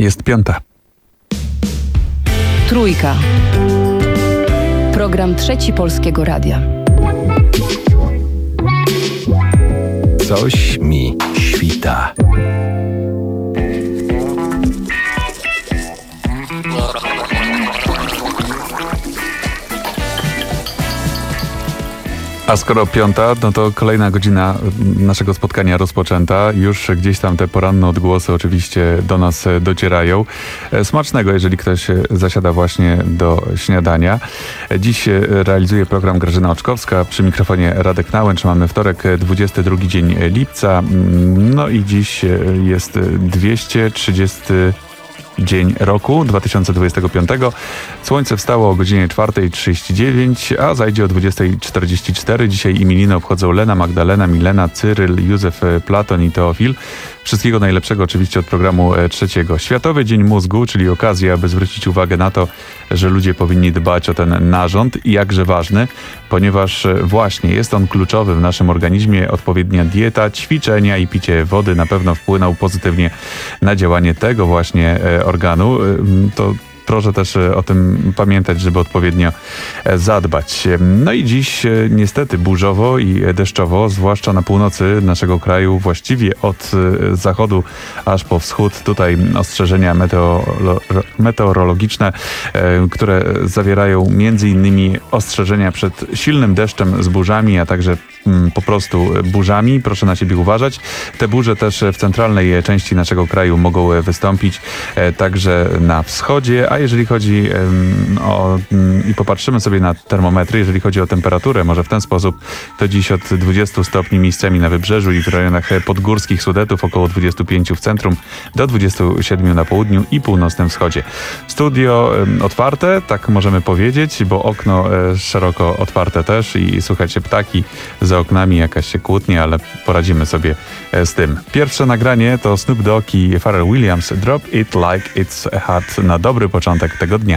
Jest 5. Trójka. Program Trzeci Polskiego Radia. Coś mi świta. A skoro 5, no to kolejna godzina naszego spotkania rozpoczęta. Już gdzieś tam te poranne odgłosy oczywiście do nas docierają. Smacznego, jeżeli ktoś zasiada właśnie do śniadania. Dziś realizuje program Grażyna Oczkowska. Przy mikrofonie Radek Nałęcz. Mamy wtorek, 22 dzień lipca. No i dziś jest 230 dzień roku 2025. Słońce wstało o godzinie 4:39, a zajdzie o 20:44. Dzisiaj imieniny obchodzą Lena, Magdalena, Milena, Cyryl, Józef, Platon i Teofil. Wszystkiego najlepszego oczywiście od programu trzeciego. Światowy Dzień Mózgu, czyli okazja, aby zwrócić uwagę na to, że ludzie powinni dbać o ten narząd i jakże ważny, ponieważ właśnie jest on kluczowy w naszym organizmie. Odpowiednia dieta, ćwiczenia i picie wody na pewno wpłyną pozytywnie na działanie tego właśnie organu. To proszę też o tym pamiętać, żeby odpowiednio zadbać. No i dziś niestety burzowo i deszczowo, zwłaszcza na północy naszego kraju, właściwie od zachodu aż po wschód. Tutaj ostrzeżenia meteorologiczne, które zawierają m.in. ostrzeżenia przed silnym deszczem z burzami, a także po prostu burzami. Proszę na siebie uważać. Te burze też w centralnej części naszego kraju mogą wystąpić, także na wschodzie, a jeżeli chodzi i popatrzymy sobie na termometry, jeżeli chodzi o temperaturę, może w ten sposób, to dziś od 20 stopni miejscami na wybrzeżu i w rejonach podgórskich Sudetów, około 25 w centrum, do 27 na południu i północnym wschodzie. Studio otwarte, tak możemy powiedzieć, bo okno szeroko otwarte też i słuchajcie, ptaki za oknami, jakaś kłótnia, ale poradzimy sobie z tym. Pierwsze nagranie to Snoop Dogg i Pharrell Williams, Drop It Like It's Hot, na dobry początek tego dnia.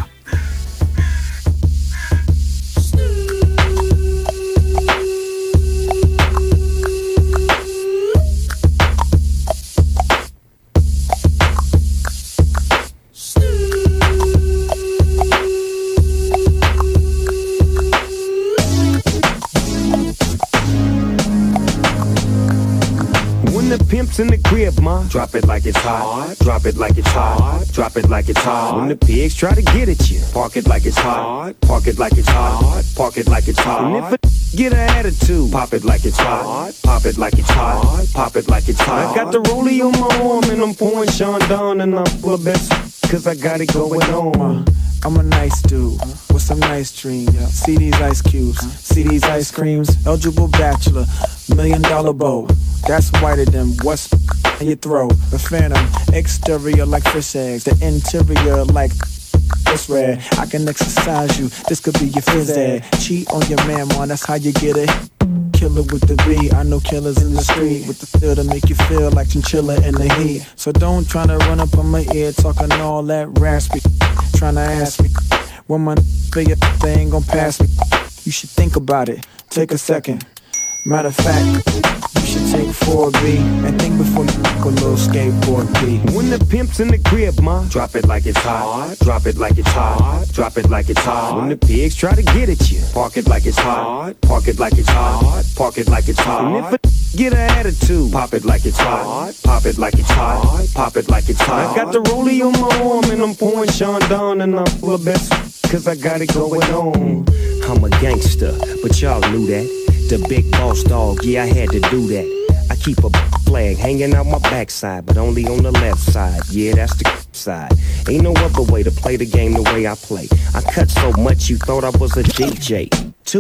Pimps in the crib, ma. Drop it like it's hot. Drop it like it's hot. Drop it like it's hot. When the pigs try to get at you, park it like it's hot. Park it like it's hot. Park it like it's hot. And if a get an attitude, pop it like it's hot. Pop it like it's hot. Pop it like it's hot. I got the rollie on my arm and I'm pouring Sean down and I'm full of best cause I got it going on. I'm a nice dude with some nice dreams. See these ice cubes, see these ice creams. Eligible bachelor, $1 million bow. That's whiter than what's in your throat. The phantom, exterior like fish eggs. The interior like it's red. I can exercise you, this could be your phys ed. Cheat on your man, that's how you get it. Killer with the B, I know killers in the street with the feel to make you feel like chinchilla in the heat. So don't tryna run up on my ear talking all that raspy. Tryna ask me when my figure they ain't gon' pass me. You should think about it, take a second. Matter of fact, you should take 4B and think before you a little skateboard B. When the pimp's in the crib, ma, drop it like it's hot. Drop it like it's hot. Drop it like it's hot. When the pigs try to get at you, park it like it's hot. Park it like it's hot. Park it like it's hot. And if a get an attitude, pop it like it's hot. Pop it like it's hot. Pop it like it's hot. I got the rollie on my arm and I'm pouring Sean down and I'm full of best cause I got it going on. I'm a gangster, but y'all knew that. The big boss dog, yeah, I had to do that. I keep a flag hanging out my backside, but only on the left side. Yeah, that's the side. Ain't no other way to play the game the way I play. I cut so much you thought I was a DJ. 2,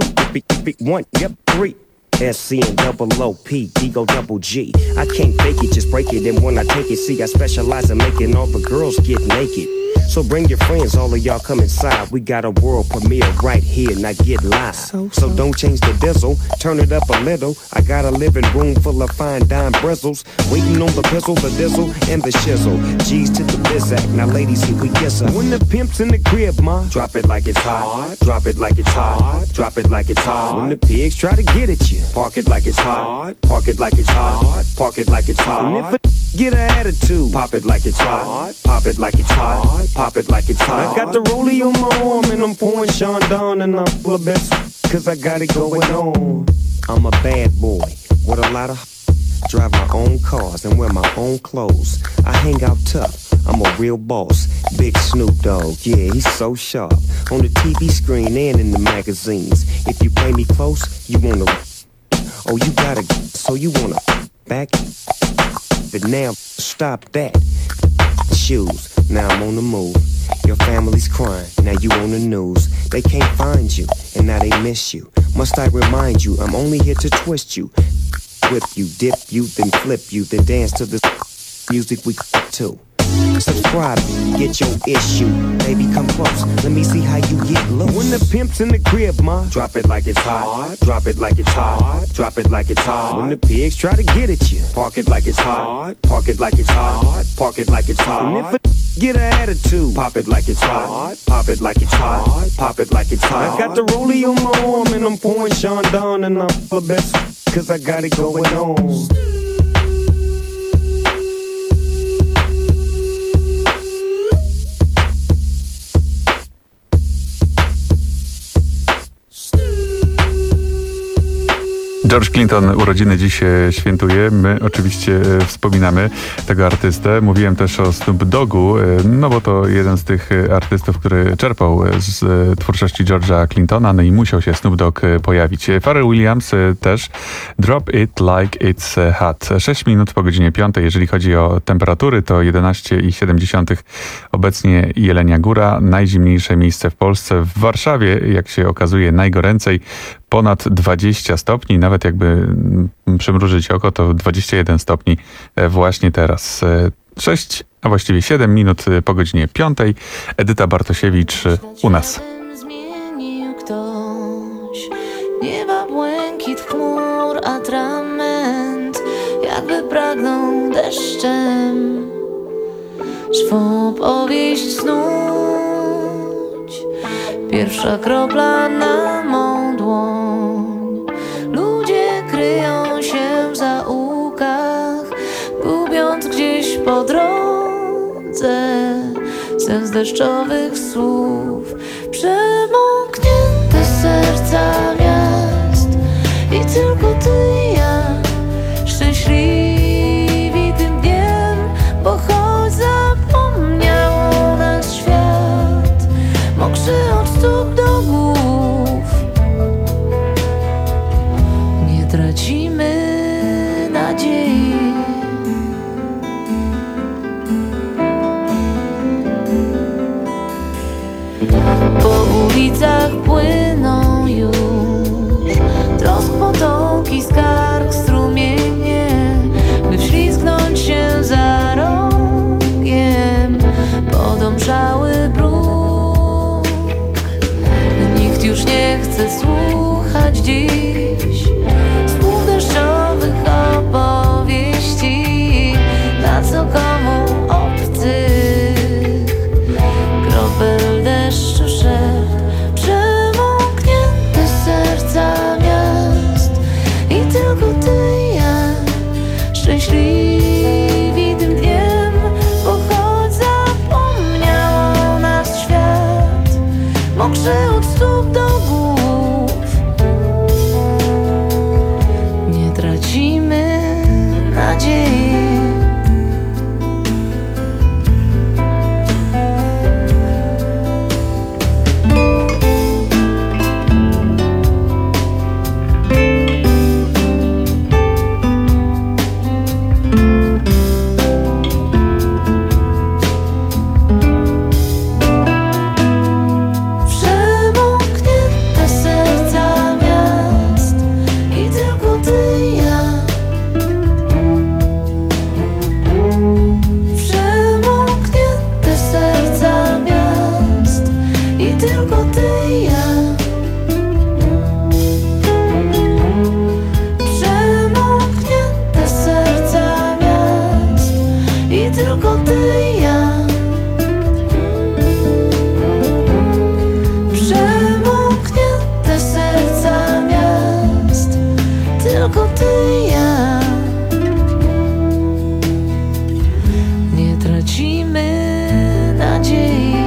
1, yep, 3. SC and double OP, Digo double G. I can't fake it, just break it. And when I take it, see, I specialize in making all the girls get naked. So bring your friends, all of y'all come inside. We got a world premiere right here, now get live. So don't change the diesel, turn it up a little. I got a living room full of fine dime bristles, waiting on the pistol, the dizzle, and the shizzle. G's to the Bizak, now ladies, here we kiss her. When the pimp's in the crib, ma, drop it like it's hot. Drop it like it's hot. Drop it like it's hot. When the pigs try to get at you, park it like it's hot. Park it like it's hot. Park it like it's hot. And if a get an attitude, pop it like it's hot. Pop it like it's hot. Pop it like it's hot. I got the rollie on my arm and I'm pouring Sean Don and I'm full of best, cause I got it going on. I'm a bad boy with a lot of drive my own cars and wear my own clothes. I hang out tough, I'm a real boss. Big Snoop Dogg, yeah, he's so sharp. On the TV screen and in the magazines. If you play me close, you wanna. Oh, you gotta, so you wanna back. But now, stop that. Shoes, now I'm on the move. Your family's crying, now you on the news. They can't find you, and now they miss you. Must I remind you, I'm only here to twist you. Whip you, dip you, then flip you, then dance to the music we to. Subscribe, get your issue. Baby, come close, let me see how you get low. When the pimp's in the crib, ma, drop it like it's hot. Drop it like it's hot. Drop it like it's hot. When the pigs try to get at you, park it like it's hot. Park it like it's hot. Park it like it's hot. And if a get an attitude, pop it like it's hot. Pop it like it's hot. Pop it like it's hot. I got the rollie on my arm and I'm pouring Sean Don and I'm the best, cause I got it going on. George Clinton urodziny dziś świętuje. My oczywiście wspominamy tego artystę. Mówiłem też o Snoop Doggu, no bo to jeden z tych artystów, który czerpał z twórczości George'a Clintona, no i musiał się Snoop Dogg pojawić. Pharrell Williams też Drop It Like It's Hot. 6 minut po godzinie 5. Jeżeli chodzi o temperatury, to 11,7 obecnie Jelenia Góra. Najzimniejsze miejsce w Polsce. W Warszawie, jak się okazuje, najgoręcej. Ponad 20 stopni, nawet jakby przymrużyć oko, to 21 stopni właśnie teraz. 6, a właściwie 7 minut po godzinie 5. Edyta Bartosiewicz u nas. Zmienił ktoś nieba, błękit chmur, atrament, jakby pragnął deszczem swą powieść snuć. Pierwsza kropla na mą dłoń. Ludzie kryją się w zaułkach, gubiąc gdzieś po drodze sens deszczowych słów. Przemoknięte serca miast i tylko ty i ja szczęśliwi tym dniem, bo choć zapomniał nas świat, mokrzy od stóp do głów, nie tracimy nadziei. Po ulicach płyną już trosk, potoki, skarg, strumienie, tylko ty i ja. Przemoknięte serca miast, tylko ty i ja. Nie tracimy nadziei.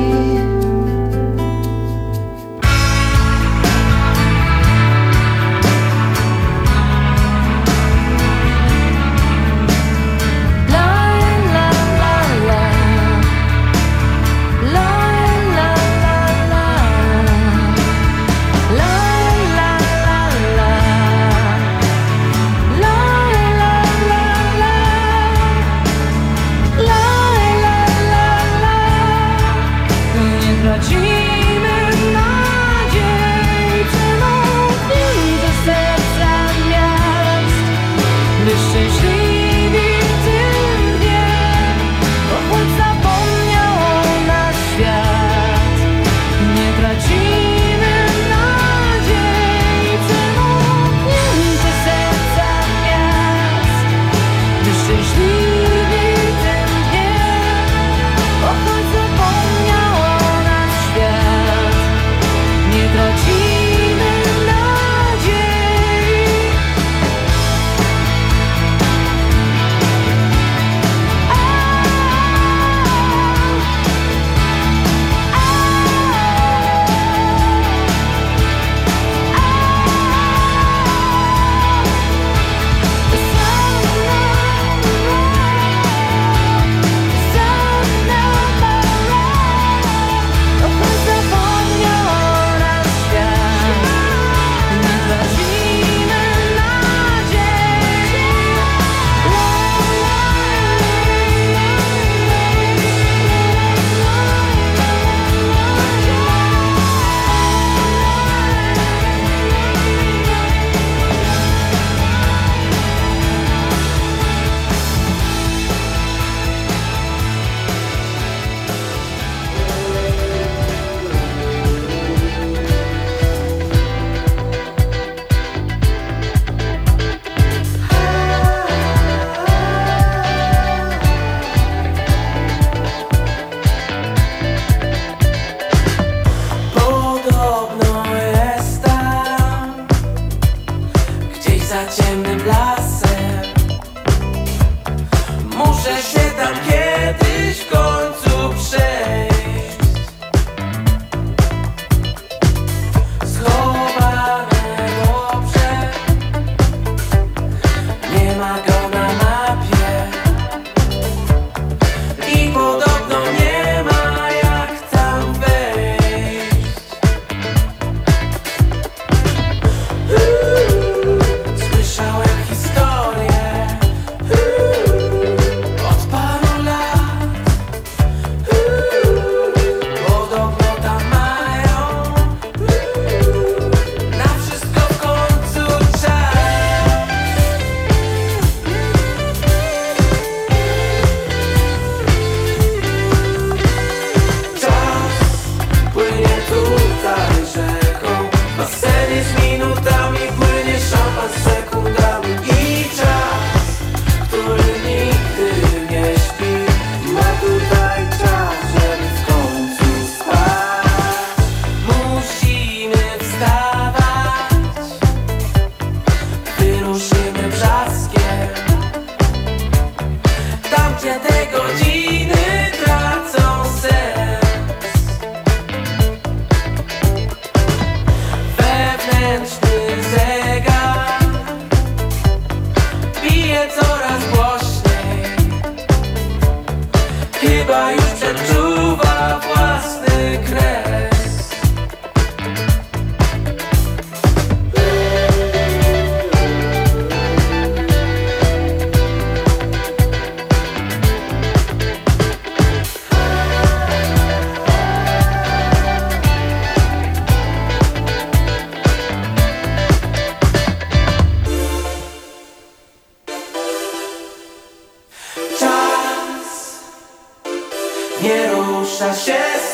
rusza się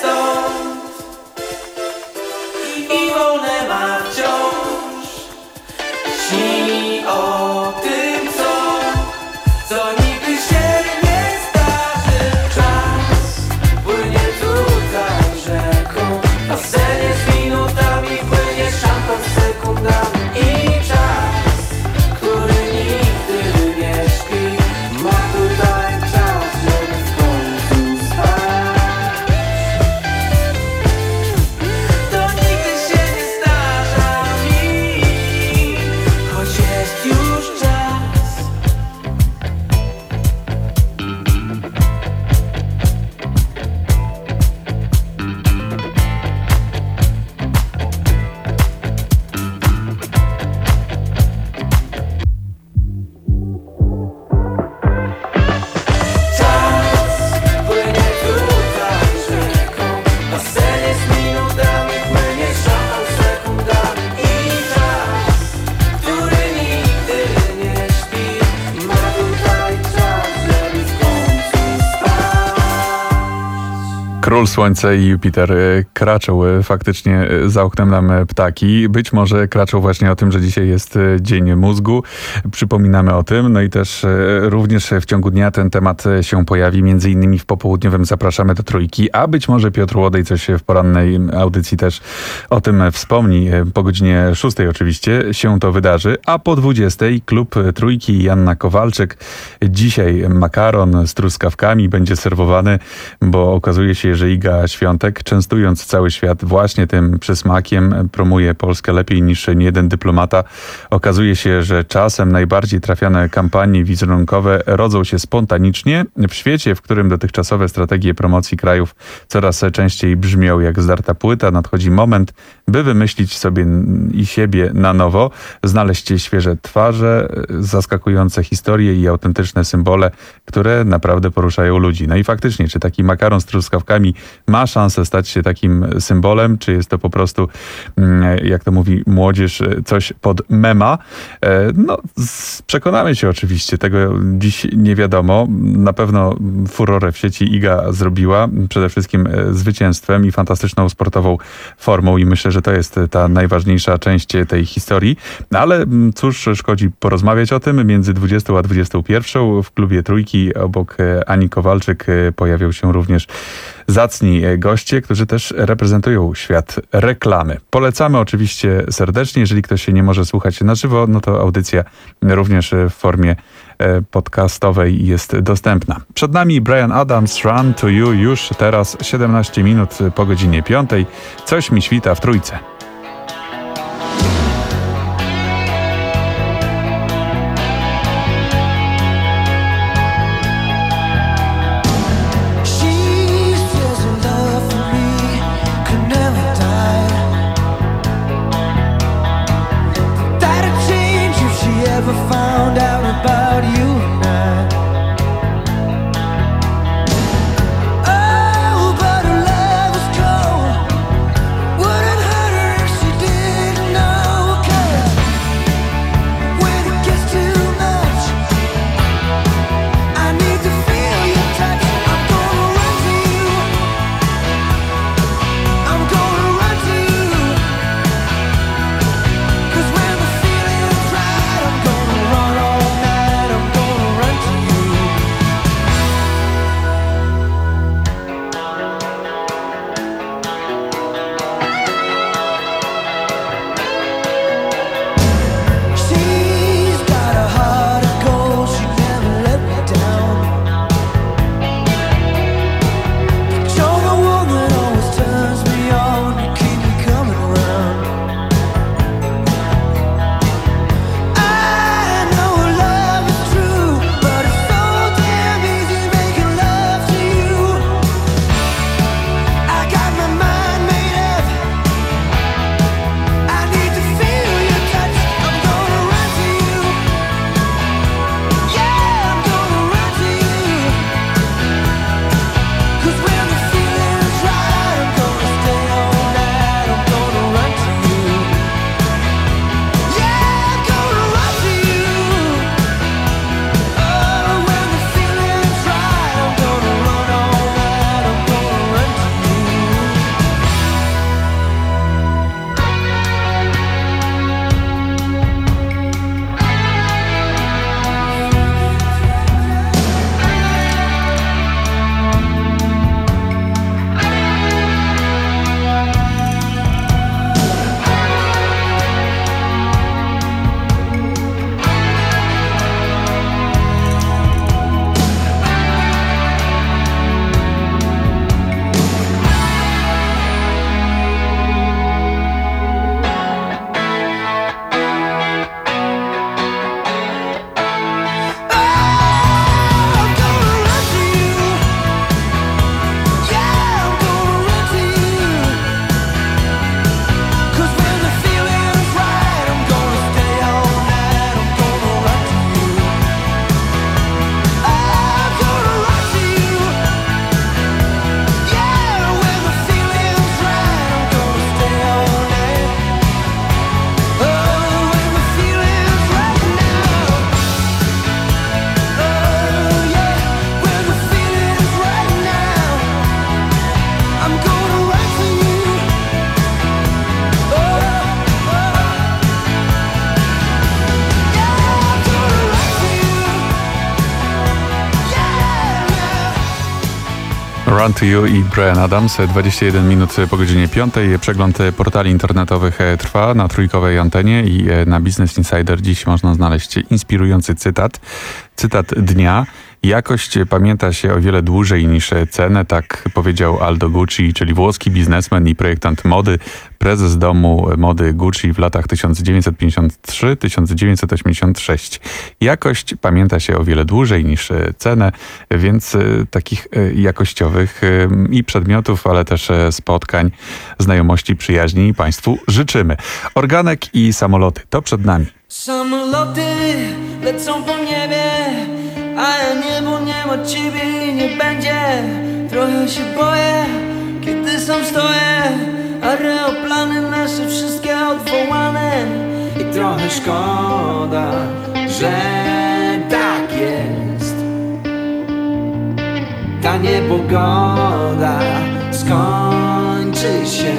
stąd i wolne ma wciąż. Śni o tym, co nigdy się nie zdarzy. Król Słońce i Jupiter kraczą faktycznie za oknem nam ptaki. Być może kraczą właśnie o tym, że dzisiaj jest Dzień Mózgu. Przypominamy o tym. No i też również w ciągu dnia ten temat się pojawi. Między innymi w popołudniowym zapraszamy do Trójki, a być może Piotr Łodej coś w porannej audycji też o tym wspomni. Po godzinie 6 oczywiście się to wydarzy, a po 20 klub Trójki i Anna Kowalczyk. Dzisiaj makaron z truskawkami będzie serwowany, bo okazuje się, że Iga Świątek, częstując cały świat właśnie tym przysmakiem, promuje Polskę lepiej niż niejeden dyplomata. Okazuje się, że czasem najbardziej trafione kampanie wizerunkowe rodzą się spontanicznie w świecie, w którym dotychczasowe strategie promocji krajów coraz częściej brzmią jak zdarta płyta. Nadchodzi moment, by wymyślić sobie i siebie na nowo, znaleźć świeże twarze, zaskakujące historie i autentyczne symbole, które naprawdę poruszają ludzi. No i faktycznie, czy taki makaron z truskawkami ma szansę stać się takim symbolem, czy jest to po prostu, jak to mówi młodzież, coś pod mema? No, przekonamy się oczywiście, tego dziś nie wiadomo. Na pewno furorę w sieci Iga zrobiła, przede wszystkim zwycięstwem i fantastyczną sportową formą i myślę, że to jest ta najważniejsza część tej historii. No, ale cóż, szkodzi porozmawiać o tym. Między 20 a 21 w klubie Trójki obok Ani Kowalczyk pojawią się również zacni goście, którzy też reprezentują świat reklamy. Polecamy oczywiście serdecznie. Jeżeli ktoś się nie może słuchać na żywo, no to audycja również w formie podcastowej jest dostępna. Przed nami Bryan Adams, Run to You, już teraz 17 minut po godzinie 5. Coś mi świta w Trójce. Oh, but her love was cold. Wouldn't hurt her Run to You i Bryan Adams, 21 minut po godzinie 5. Przegląd portali internetowych trwa na trójkowej antenie i na Business Insider dziś można znaleźć inspirujący cytat. Cytat dnia. Jakość pamięta się o wiele dłużej niż cenę, tak powiedział Aldo Gucci, czyli włoski biznesmen i projektant mody, prezes domu mody Gucci w latach 1953-1986. Jakość pamięta się o wiele dłużej niż cenę, więc takich jakościowych i przedmiotów, ale też spotkań, znajomości, przyjaźni Państwu życzymy. Organek i samoloty to przed nami. Samoloty lecą po niebie, a ja niebo nie ma ciebie i nie będzie. Trochę się boję, kiedy sam stoję, aeroplany nasze wszystkie odwołane. I trochę szkoda, że tak jest. Ta niepogoda skończy się.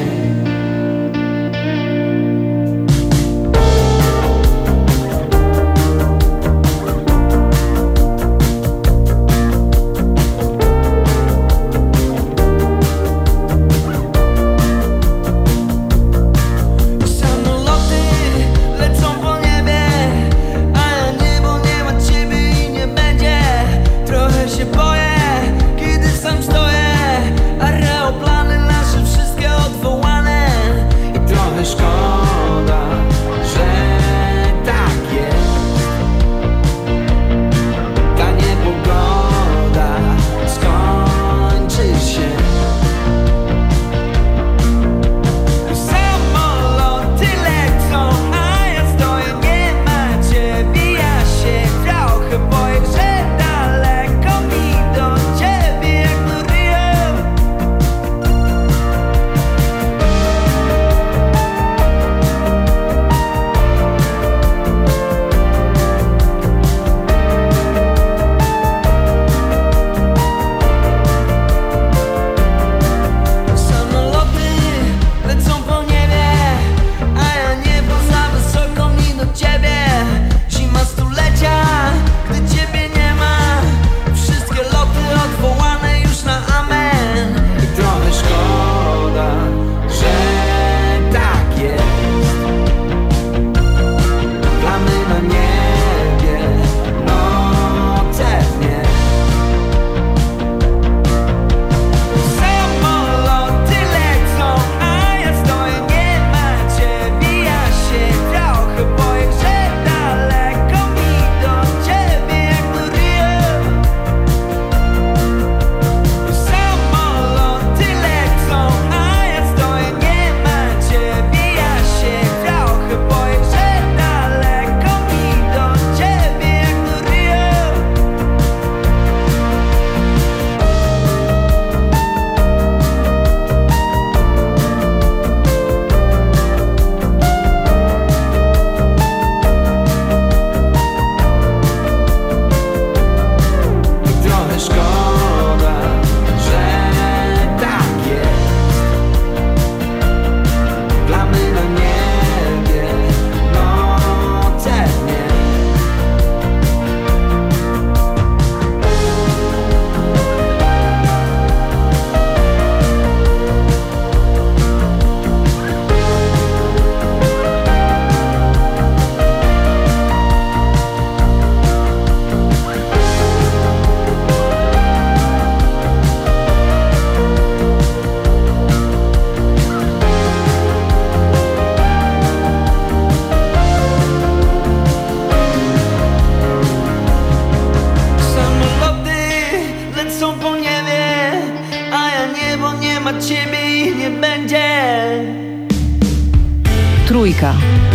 Trójka.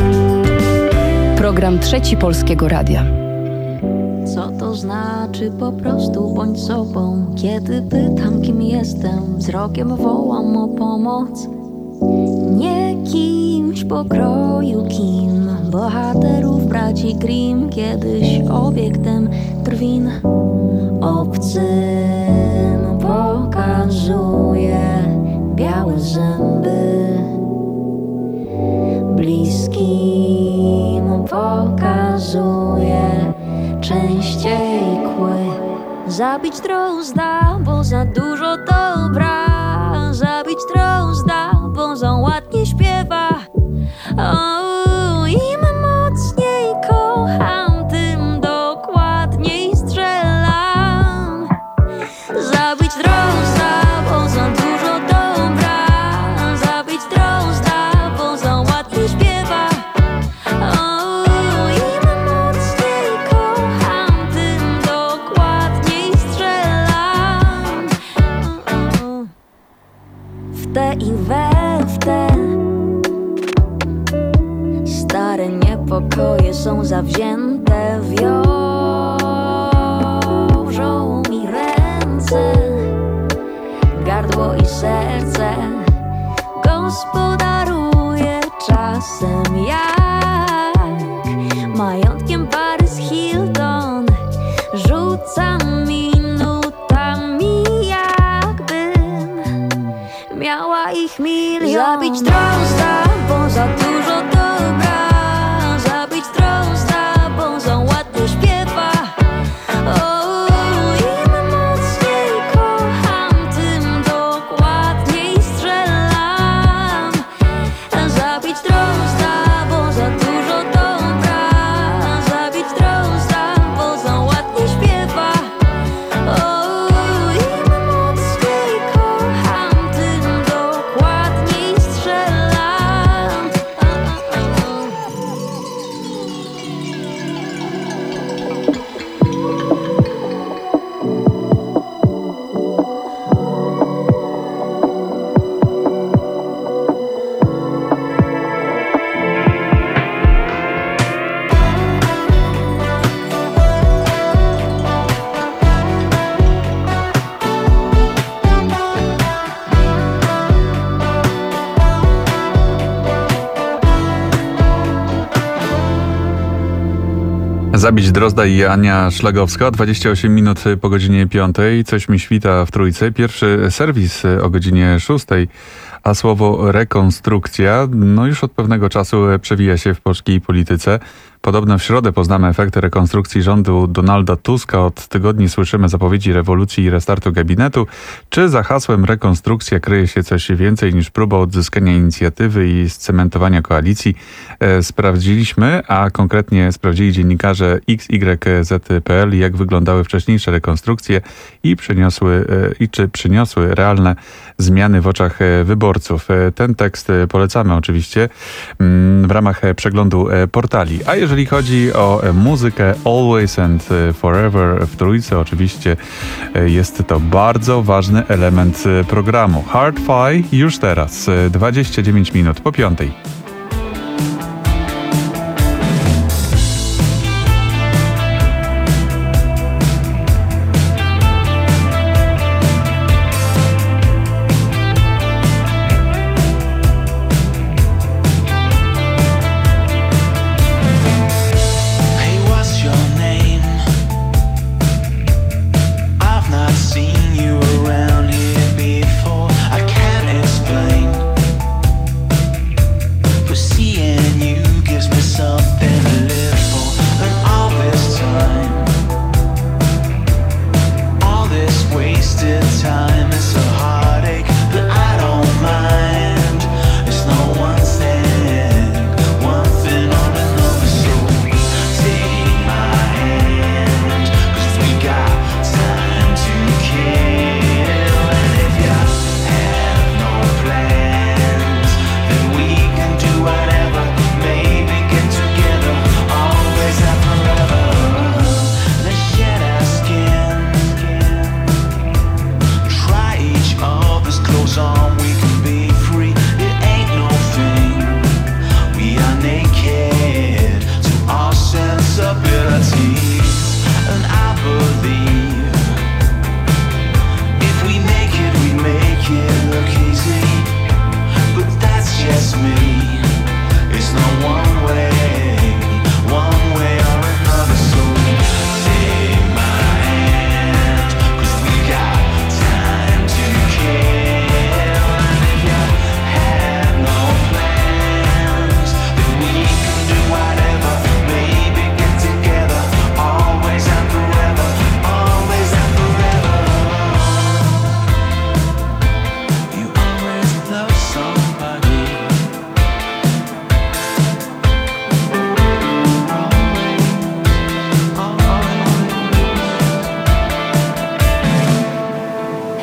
Program Trzeci Polskiego Radia. Co to znaczy po prostu bądź sobą? Kiedy pytam, kim jestem, wzrokiem wołam o pomoc. Nie kimś pokroju kim, bohaterów braci Grimm, kiedyś obiektem drwin. Obcym pokazuje białe zęby, bliskim pokazuje częściej kły. Zabić drozda, bo za dużo to Zabić drozda, bo za dużo dobra. Zabić drozda, bo za ładnie śpiewa. Im mocniej kocham, tym dokładniej strzelam. W te i w te stare niepokoje są zawzięte. Wiążą mi ręce, gardło i serce. Gospodaruję czasem jak majątkiem Paris Hilton. Rzucam minutami, jakbym miała ich milion. Zabić drozda, bo za dużo dobra. Zabić drozda, bo za ładnie śpiewa. Im mocniej kocham, tym dokładniej strzelam. Zabić drozda, bo za dużo dobra. Zabić drozda, bo za ładnie śpiewa. Im mocniej kocham, tym dokładniej strzelam. Zabić Drozda i Ania Szlagowska, 28 minut po godzinie 5. Coś mi świta w Trójce. Pierwszy serwis o godzinie 6. A słowo rekonstrukcja już od pewnego czasu przewija się w polskiej polityce. Podobno w środę poznamy efekty rekonstrukcji rządu Donalda Tuska. Od tygodni słyszymy zapowiedzi rewolucji i restartu gabinetu. Czy za hasłem rekonstrukcja kryje się coś więcej niż próba odzyskania inicjatywy i scementowania koalicji? Sprawdziliśmy, a konkretnie sprawdzili dziennikarze XYZ.pl, jak wyglądały wcześniejsze rekonstrukcje i czy przyniosły realne zmiany w oczach wyborców. Ten tekst polecamy oczywiście w ramach przeglądu portali. A jeżeli chodzi o muzykę, Always and Forever w Trójce oczywiście jest to bardzo ważny element programu. Hard Fi już teraz, 29 minut po 5. Around here before, I can't explain.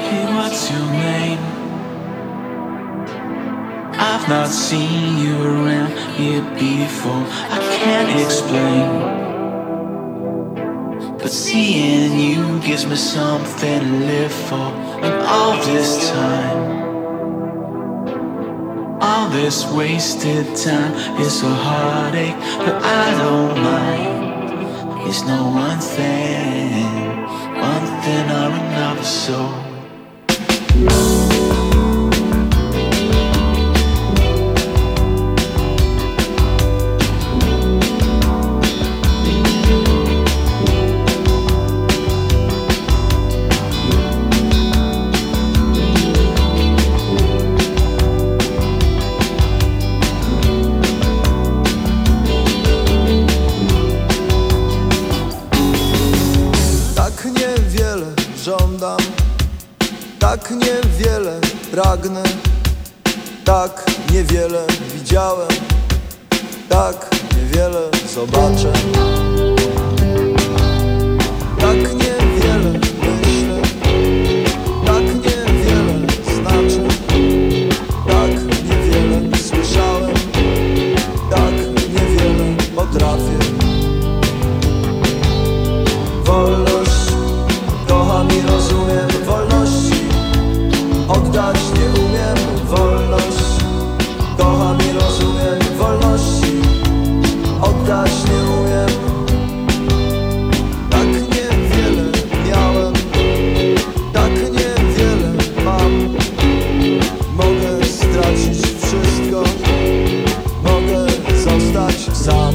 Hey, what's your name? I've not seen you around here before. I can't explain, but seeing you gives me something to live for. And all this time, all this wasted time is a heartache, but I don't mind. It's no one thing or another, so żądam, tak niewiele pragnę, tak niewiele widziałem, tak niewiele zobaczę, tak niewiele myślę, tak niewiele znaczy, tak niewiele słyszałem, tak niewiele potrafię. Wolność kocham i rozumiem, wolności oddać nie umiem. Wolność kocham i rozumiem, wolności oddać nie umiem. Tak niewiele miałem, tak niewiele mam. Mogę stracić wszystko, mogę zostać sam.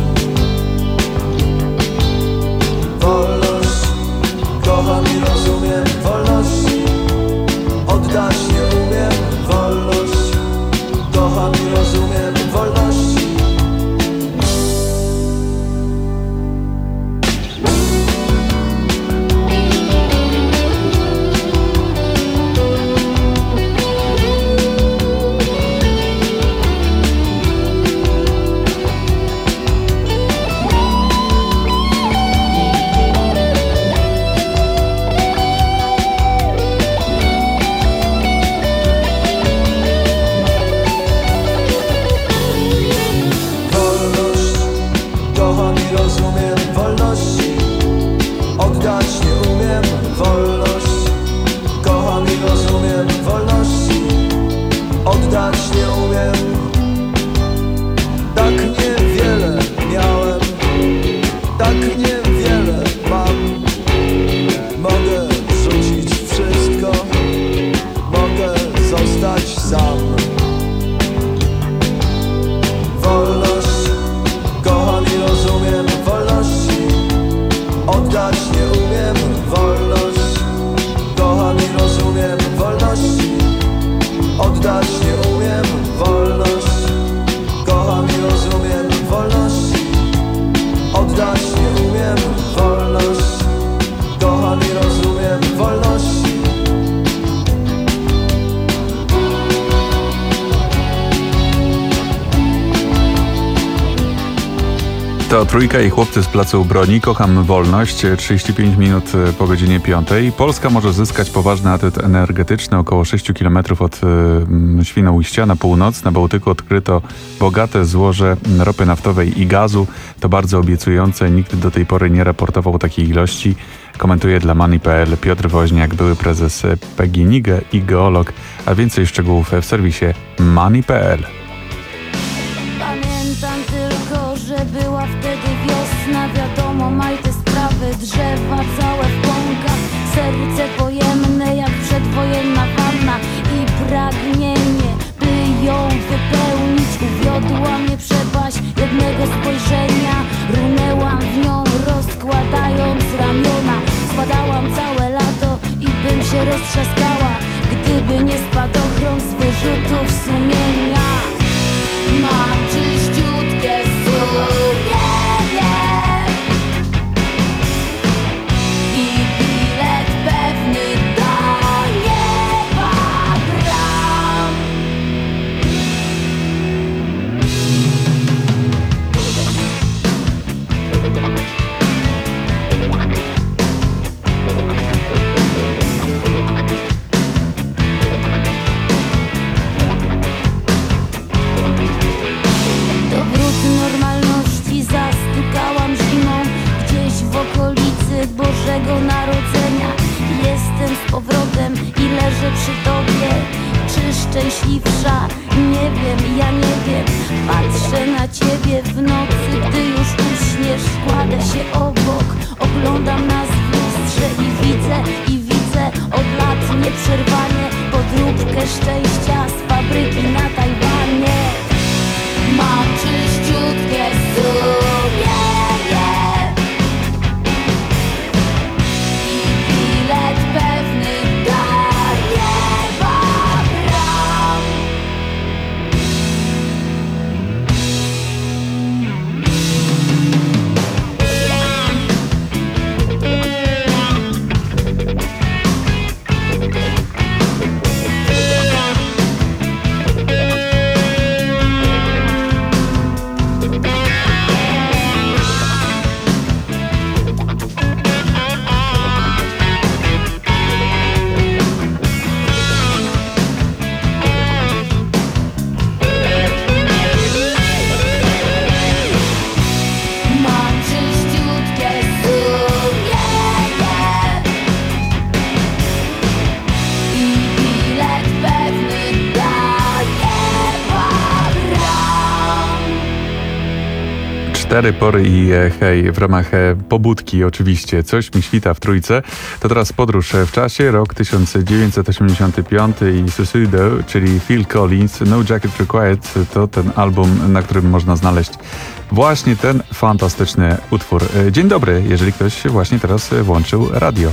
Wolność kocham i rozumiem, wolności oddać nie umiem. Wolność kocham i rozumiem, wolności. Oddać nie umiem, wolność kocham i rozumiem, wolności oddać nie umiem. Tak niewiele miałem, tak niewiele mam. Mogę rzucić wszystko, mogę zostać sam. Wolność kocham i rozumiem, wolności oddać nie umiem. Wolność kocham i rozumiem, wolności oddać nie umiem. Wolność kocham i rozumiem, wolności oddać nie umiem. Wolność kocham i rozumiem, wolności. To Trójka i chłopcy z Placu Broni. Kocham wolność. 35 minut po godzinie 5. Polska może zyskać poważny atut energetyczny. Około 6 km od Świnoujścia na północ. Na Bałtyku odkryto bogate złoże ropy naftowej i gazu. To bardzo obiecujące. Nikt do tej pory nie raportował takiej ilości. Komentuje dla Money.pl Piotr Woźniak, były prezes PGNiG i geolog. A więcej szczegółów w serwisie Money.pl. Pamiętam tylko, że była wtedy wiosna. Wiadomo, maj te sprawy, drzewa całe w pąkach. Serce pojemne jak przedwojenna wanna. I pragnienie, by ją wypełnić. Uwiodła mnie przepaść jednego spojrzenia. Runęłam w nią, rozkładając ramiona. Spadałam całe lato i bym się roztrzaskała, gdyby nie spadochron z wyrzutów sumienia. Mam czyściutkie sumienie i bilet pewny do nieba bram. szczęśliwsza. Nie wiem, ja nie wiem. Patrzę na ciebie w nocy, gdy już uśniesz. Kładę się obok, oglądam nas w lustrze i widzę od lat nieprzerwanie podróbkę szczęścia z fabryki na Tajwanie. Mam czyściutkie sumienie i bilet pewny dla nieba bram. Mam czyściutkie sumienie i bilet pewny dla nieba bram. 4 pory i hej, w ramach pobudki oczywiście, coś mi świta w trójce. To teraz podróż w czasie, rok 1985 i Suicido, czyli Phil Collins, No Jacket Required, to ten album, na którym można znaleźć właśnie ten fantastyczny utwór. Dzień dobry, jeżeli ktoś właśnie teraz włączył radio.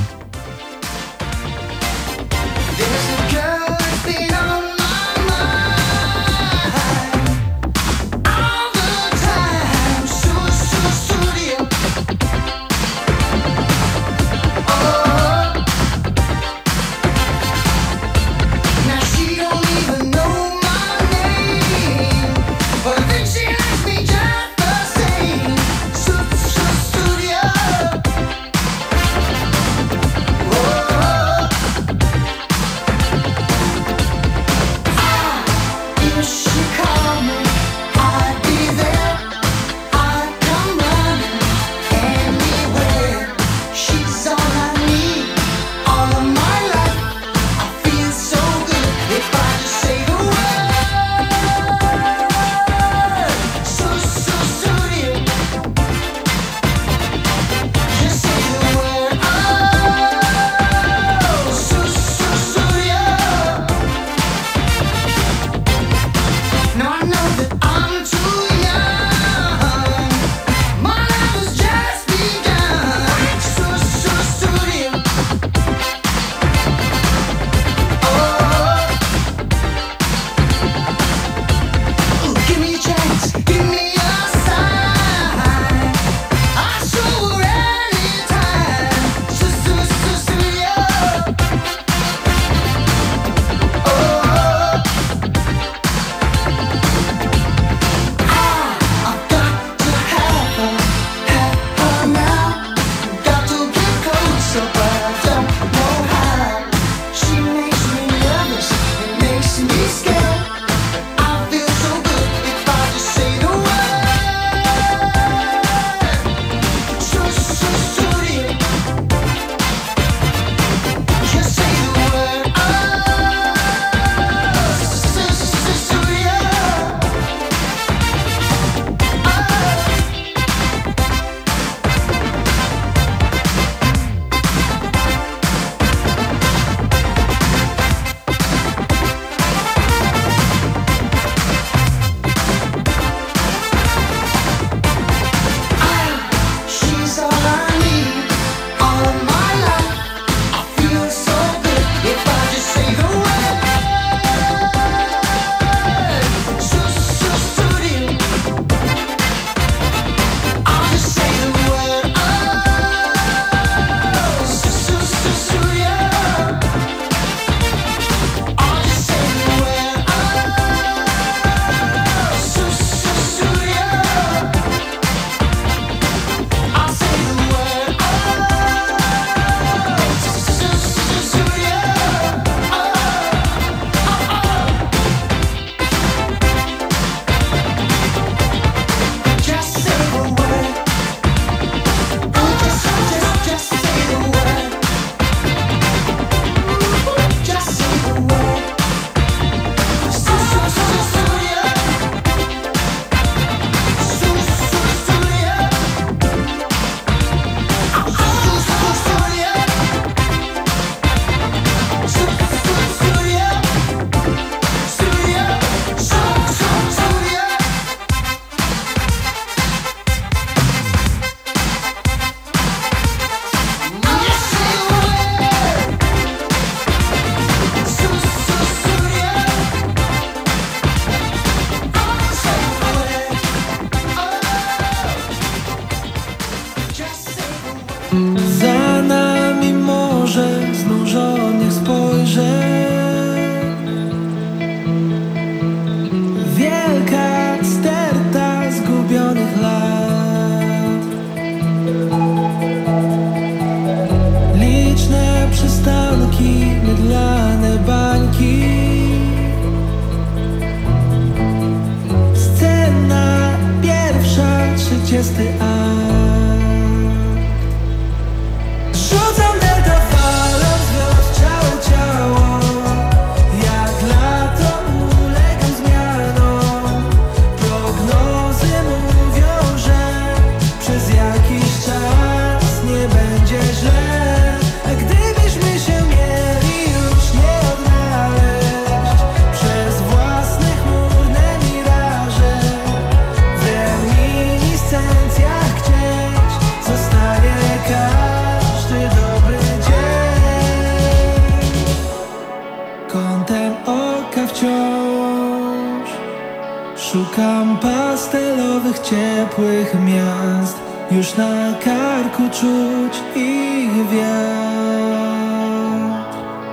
Kątem oka wciąż szukam pastelowych, ciepłych miast. Już na karku czuć ich wiatr.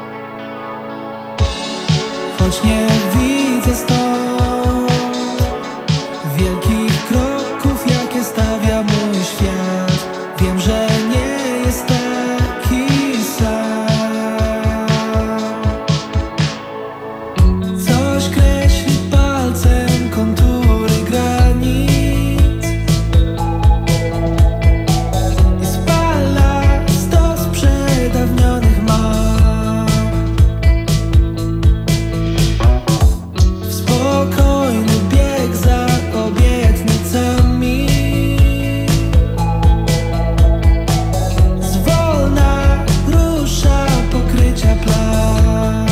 Choć nie widzę stąd wielkich kroków, jakie stawia mój świat. Wiem, że nie jest taki sam. Coś kreśli palcem kontury granic i spala stos przedawnionych map. W spokojny bieg za obietnicami, zwolna rusza pokrycia plan.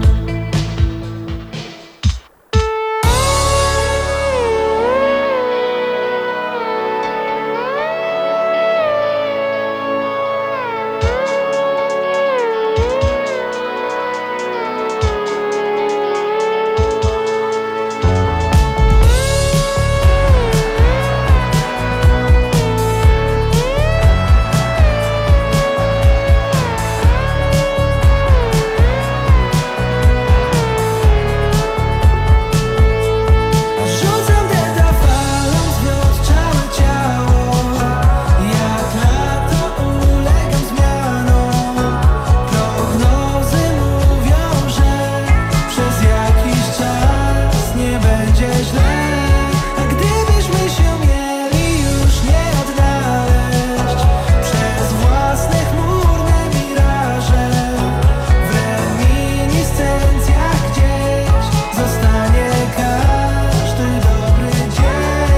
Rzucam deda falą, zwiot całe ciało. Jak lato ulegam zmianom. Prognozy mówią, że przez jakiś czas nie będzie źle. A gdybyśmy się mieli już nie odnaleźć przez własne chmurne miraże, w reminiscencjach gdzieś zostanie każdy dobry dzień.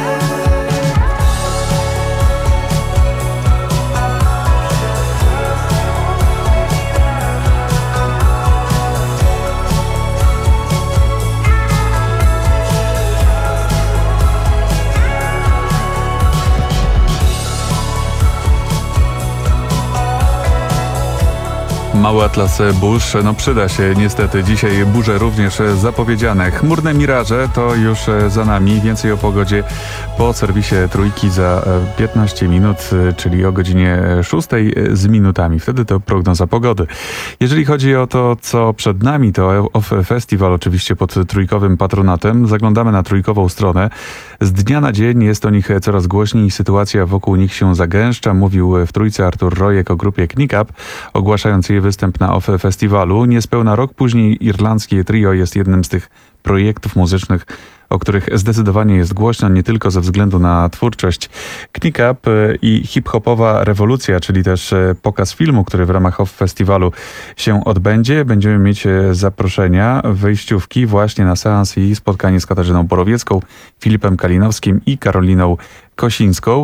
Mały atlas burz, no przyda się niestety. Dzisiaj burze również zapowiedziane. Chmurne miraże to już za nami. Więcej o pogodzie po serwisie Trójki za 15 minut, czyli o godzinie 6 z minutami. Wtedy to prognoza pogody. Jeżeli chodzi o to, co przed nami, to OFF Festival oczywiście pod trójkowym patronatem. Zaglądamy na trójkową stronę. Z dnia na dzień jest o nich coraz głośniej i sytuacja wokół nich się zagęszcza. Mówił w Trójce Artur Rojek o grupie Knick Up, ogłaszając jej występ na OFF Festiwalu. Niespełna rok później irlandzkie trio jest jednym z tych projektów muzycznych, o których zdecydowanie jest głośno, nie tylko ze względu na twórczość. Knick Up i hip-hopowa rewolucja, czyli też pokaz filmu, który w ramach OFF Festiwalu się odbędzie. Będziemy mieć zaproszenia, wejściówki właśnie na seans i spotkanie z Katarzyną Borowiecką, Filipem Kalinowskim i Karoliną Kosińską.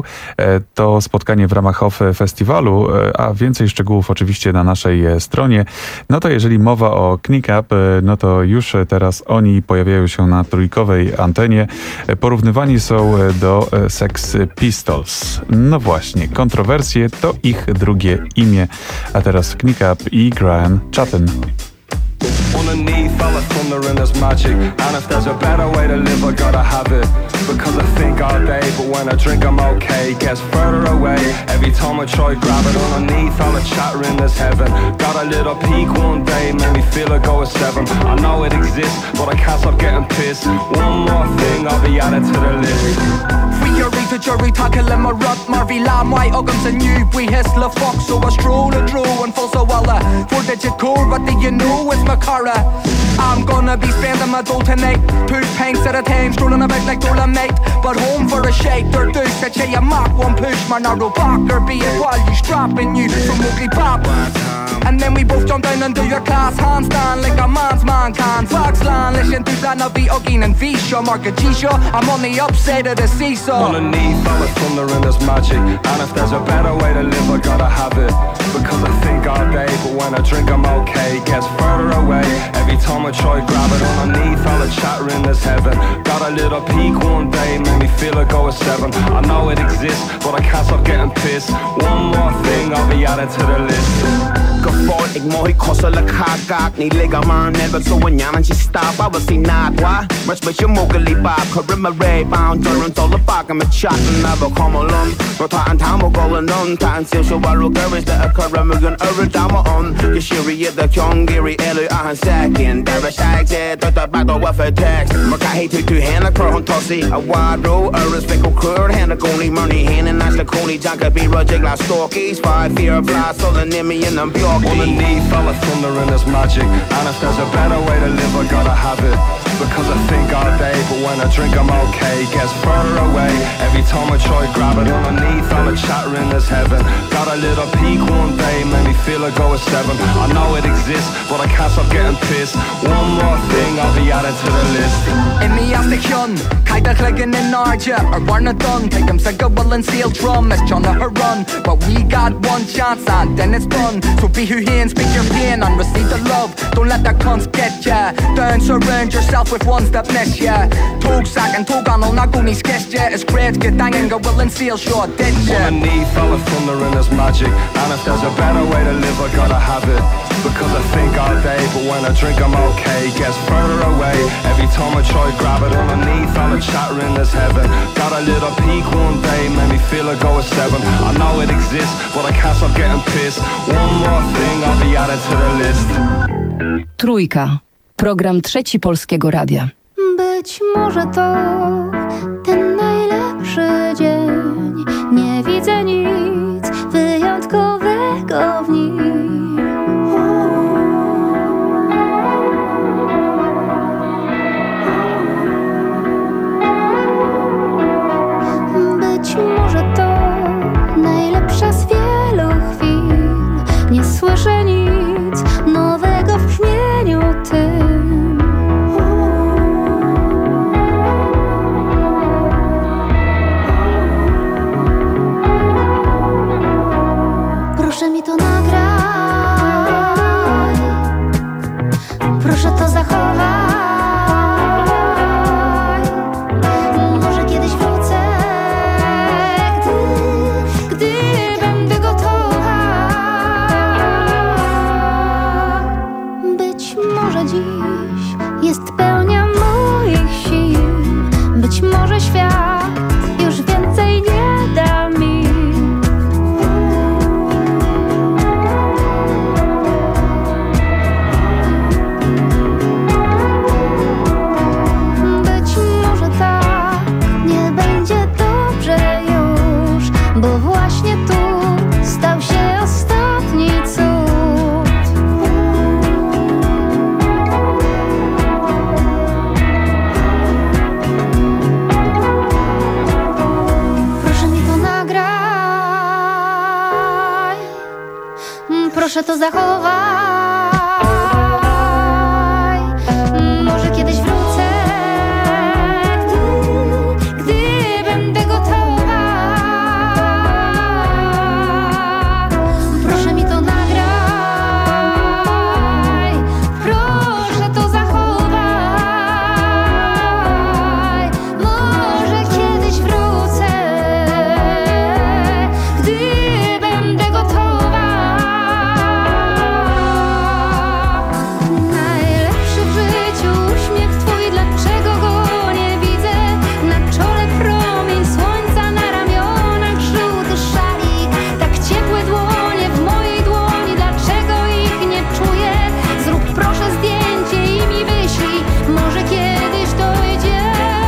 To spotkanie w ramach OFF Festiwalu, a więcej szczegółów oczywiście na naszej stronie. No to jeżeli mowa o Knick Up, no to już teraz oni pojawiają się na trójkowej antenie. Porównywani są do Sex Pistols. No właśnie, kontrowersje to ich drugie imię. A teraz Knick Up i Graham Chapman. Underneath all the thunder and there's magic. And if there's a better way to live, I gotta have it. Because I think all day, but when I drink I'm okay. Gets further away every time I try grab it. Underneath all the chattering there's heaven. Got a little peak one day, made me feel like I was 7. I know it exists, but I can't stop getting pissed. One more thing, I'll be added to the list. Freakery to jury, tackle my rut, Marvy Lamb, white Uggams and new, we hiss la fuck, so I stroll and drew and full so well, 4-digit code, what do you know, it's my cara. I'm gonna be spending my dough tonight, 2 pints at a time, strolling about like Dolomite, but home for a shake, they're deuce, that you mark one push, my narrow back, or be it while you strapping you from Oakley Pop. And then we both jump down and do your class handstand like a man's man can. Foxland, listen to that, I'll be Ugging and V-Shaw, Mark a G-Shaw, I'm on the upside of the seesaw. Underneath all the thunder and there's magic. And if there's a better way to live, I gotta have it. Because I think all day, but when I drink I'm okay. Gets further away every time I try grab it. Underneath all the chattering there's heaven. Got a little peak one day, made me feel like I was 7. I know it exists, but I can't stop getting pissed. One more thing, I'll be added to the list. ก็ฟอยอีกโมให้ขอสลักขากากนี่เล็กมาแน่แบบส่วนยามันชิสตาบ้าว่าสินาดวะรัชไม่ชั่วโมงกันลีบาบเขาเริ่มมาเร่บาวจนรุ่นโตและปากกันมาชัดนะบอกขอมาล้มเราทานทางบอกกอลนนทานเสียวชัวร์ลูกเกอร์แต่เคยรำมือกันดาวมาอ่อนยิ่งชีวิตแต่คงกิริเอเลยอาหารแซ่กินแต่ไม่ใช่เจ๊ตัวบ้าตัวว่าเฟร์เท็กซ์มาขายให้ถือแฮนด์และครอห์ทอซี่อาวาโร่respect กูเคยแฮนด์กูนี่มันนี่แฮนด์น่าจะกูนี่จังกับบีโรเจกลาสโตกี้สปายฟีร์ฟลาโซลเนมีand I'm pure underneath fella thunder and there's magic and if there's a better way to live I gotta have it because I think all day but when I drink I'm okay gets further away every time I try grab it underneath all the chatter in this heaven got a little peak one day made me feel I go a 7 I know it exists but I can't stop getting pissed one more thing I'll be added to the list in me as the hyun kaida clicking in Arja or Warner Dunn take them second will and seal drum as John her run but we got one chance and then it's done so be who here and speak your pain and receive the love don't let that cunts get ya don't surround yourself with ones that miss ya tog sack and tog on all not going to sketch ya it's great get dang and go will and seal short dead ya underneath fella thunder and there's magic and if there's a better way to live I gotta have it because I think all day but when I drink I'm okay gets further away every time I try grab it underneath all the chatter in this heaven got a little peak one day made me feel I go a 7 I know it exists but I can't stop getting pissed one more thing I'll be added to the list Trójka. Program Trzeci Polskiego Radia. Być może to ten najlepszy dzień. Nie widzę nic wyjątkowego w nim. Być może to najlepsza z wielu chwil. Nie słyszę nic nowego w brzmieniu tym. Proszę mi to nagraj, proszę to zachowaj. Może kiedyś wrócę, gdy będę gotowa. Być może dziś jest pełnia moich sił. Być może świat już więcej nie da mi. Być może tak nie będzie dobrze już, bo właśnie tu stał się ostatni cud. Proszę mi to nagraj, proszę to zachowaj. Może kiedyś wrócę, gdy będę gotowa. Proszę mi to nagraj, proszę to zachowaj. Może kiedyś wrócę, gdy będę gotowa. Najlepszy w życiu uśmiech twój, dlaczego go nie widzę? Na czole promień słońca, na ramionach żółty szalik. Tak ciepłe dłonie w mojej dłoni, dlaczego ich nie czuję? Zrób proszę zdjęcie i mi wyślij, może kiedyś dojdzie.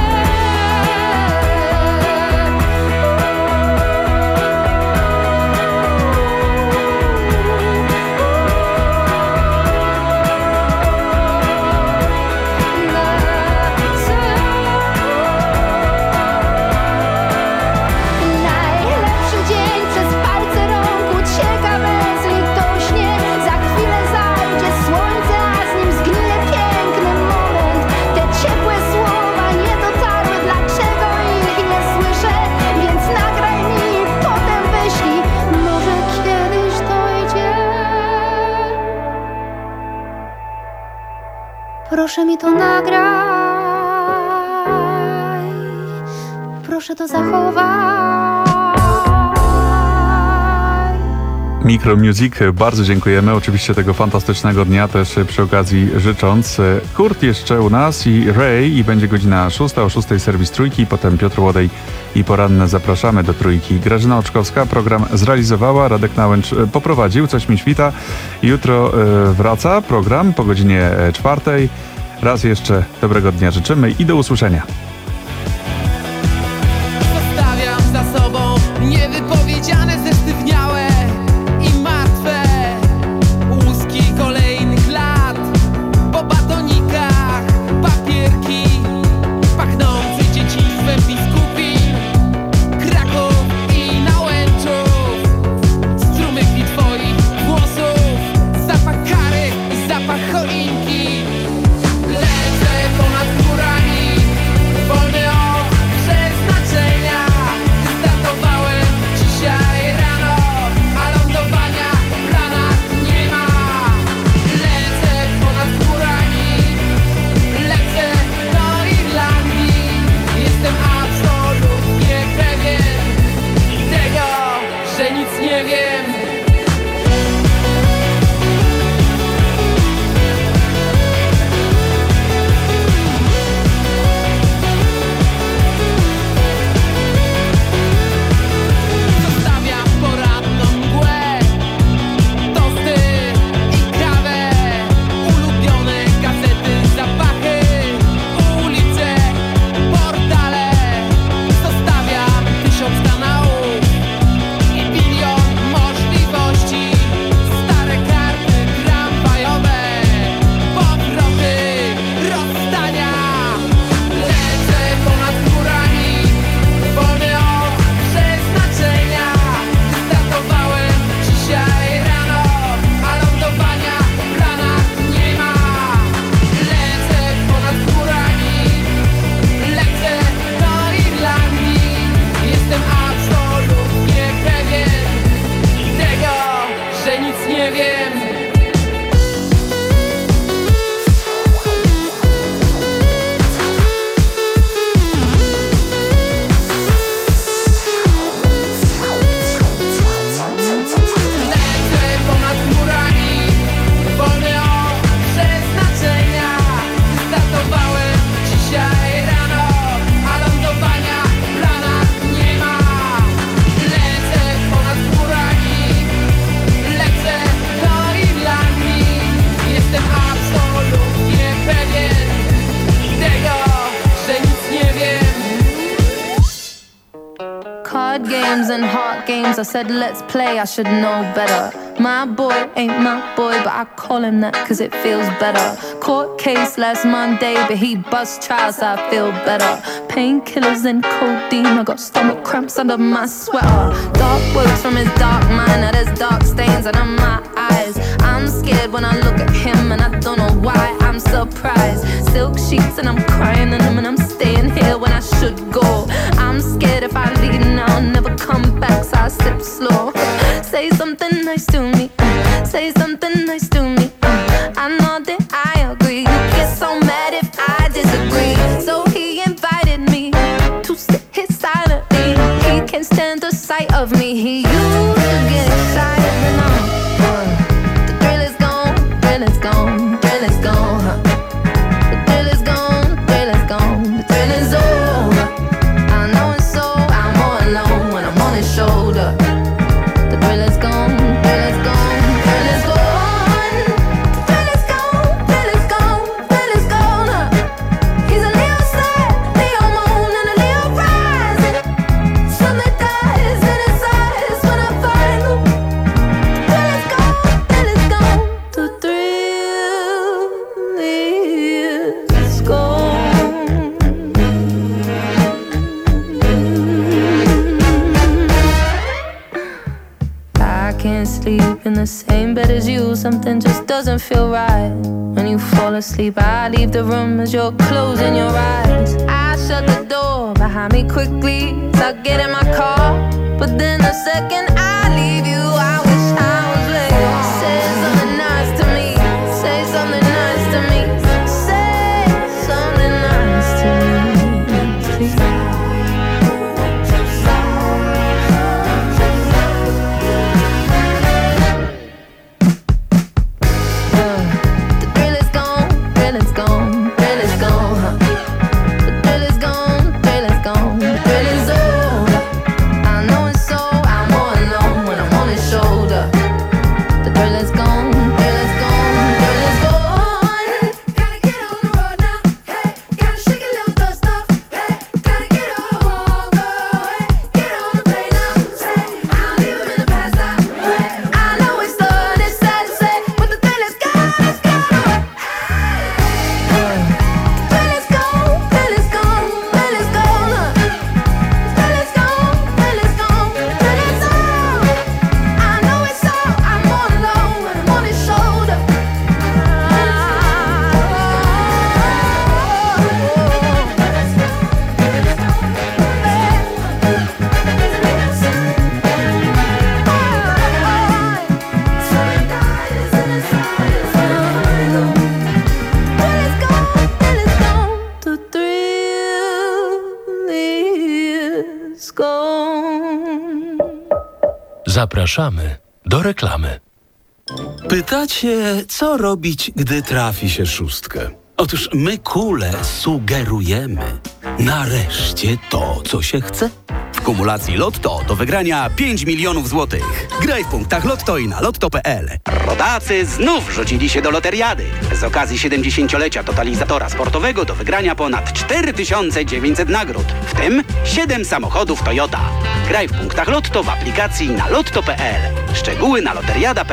Najlepszy dzień przez palce rąk ucieka bezlitośnie. Za chwilę zajdzie słońce, a z nim zgnije piękny moment. Te ciepłe słowa nie dotarły, dlaczego ich nie słyszę? Więc nagraj mi, potem wyślij, może kiedyś dojdzie. Proszę mi to nagraj, proszę to zachowaj. Micro Music, bardzo dziękujemy. Oczywiście tego fantastycznego dnia też przy okazji życząc. Kurt jeszcze u nas i Ray i będzie godzina 6, o 6 serwis Trójki, potem Piotr Łodej i poranne zapraszamy do Trójki. Grażyna Oczkowska program zrealizowała, Radek Nałęcz poprowadził, Coś mi świta. Jutro wraca program po godzinie 4. Raz jeszcze dobrego dnia życzymy i do usłyszenia. Zostawiam za sobą niewypowiedziane, zesztywniałe i martwe łuski kolejnych lat. Po batonikach papierki pachnące dzieciństwem biskupim, Kraków i Nałęczów. Strumyki twoich włosów, zapach kary i zapach choinki. Lecę ponad górami, wolny od przeznaczenia. Startowałem dzisiaj rano, a lądowania w planach nie ma. Lecę ponad górami, lecę do Irlandii. Jestem absolutnie pewien tego, że nic nie wiem. Zostawiam poranną mgłę, tosty i kawę, ulubione gazety, zapachy, ulice, portale. Zostawiam 1000 kanałów i bilion możliwości, stare karty tramwajowe, powroty, rozstania. Lecę ponad górami, wolny od przeznaczenia. Startowałem dzisiaj rano, a lądowania w planach nie ma. Lecę ponad górami, lecę do Irlandii. Jestem absolutnie pewien tego, że nic nie wiem. Lecę ponad górami, wolny od przeznaczenia. Startowałem dzisiaj rano, a lądowania w planach nie ma. Lecę ponad górami, lecę do Irlandii. Jestem absolutnie pewien tego, że nic nie wiem. Card games and heart games, I said let's play, I should know better. My boy ain't my boy, but I call him that cause it feels better. Court case last Monday, but he bust trials, so I feel better. Painkillers and codeine, I got stomach cramps under my sweater. Dark words from his dark mind, now there's dark stains under my eyes. I'm scared when I look at him and I don't know why I'm surprised. Silk sheets and I'm crying in them and I'm staying here when I should go. I'm scared if I leave now I'll never come back, so I sip slow. Say something nice to me, say something nice to me. I know that I agree, you get so mad if I disagree. So he invited me to sit here silently. He can't stand the sight of me. He used to get excited, but now the thrill is gone, thrill is gone, thrill is gone. The thrill is gone, the thrill is gone, the thrill is over. I know it's so, I'm all alone when I'm on his shoulder. The thrill is gone, thrill is gone, thrill is gone. Thrill is gone, thrill is gone, thrill is gone. He's a Leo sad, Leo moon and a Leo rising. Sun that dies in his eyes when I find him. Thrill is gone, thrill is gone. The thrill is gone. I can't sleep in the same bed as you. Something just doesn't feel right. When you fall asleep, I leave the room as you're closing your eyes. I shut the door behind me quickly as I get in my car. But then the second I leave you, I wish I was with you. Say something nice to me. Say something nice to me. Say something nice to me, please. Zapraszamy do reklamy. Pytacie, co robić, gdy trafi się szóstkę? Otóż my, Kule, sugerujemy. Nareszcie to, co się chce. W kumulacji Lotto do wygrania 5 milionów złotych. Graj w punktach Lotto i na lotto.pl. Rodacy znów rzucili się do loteriady. Z okazji 70-lecia totalizatora sportowego do wygrania ponad 4900 nagród, w tym 7 samochodów Toyota. Graj w punktach Lotto w aplikacji na lotto.pl. Szczegóły na loteriada.pl.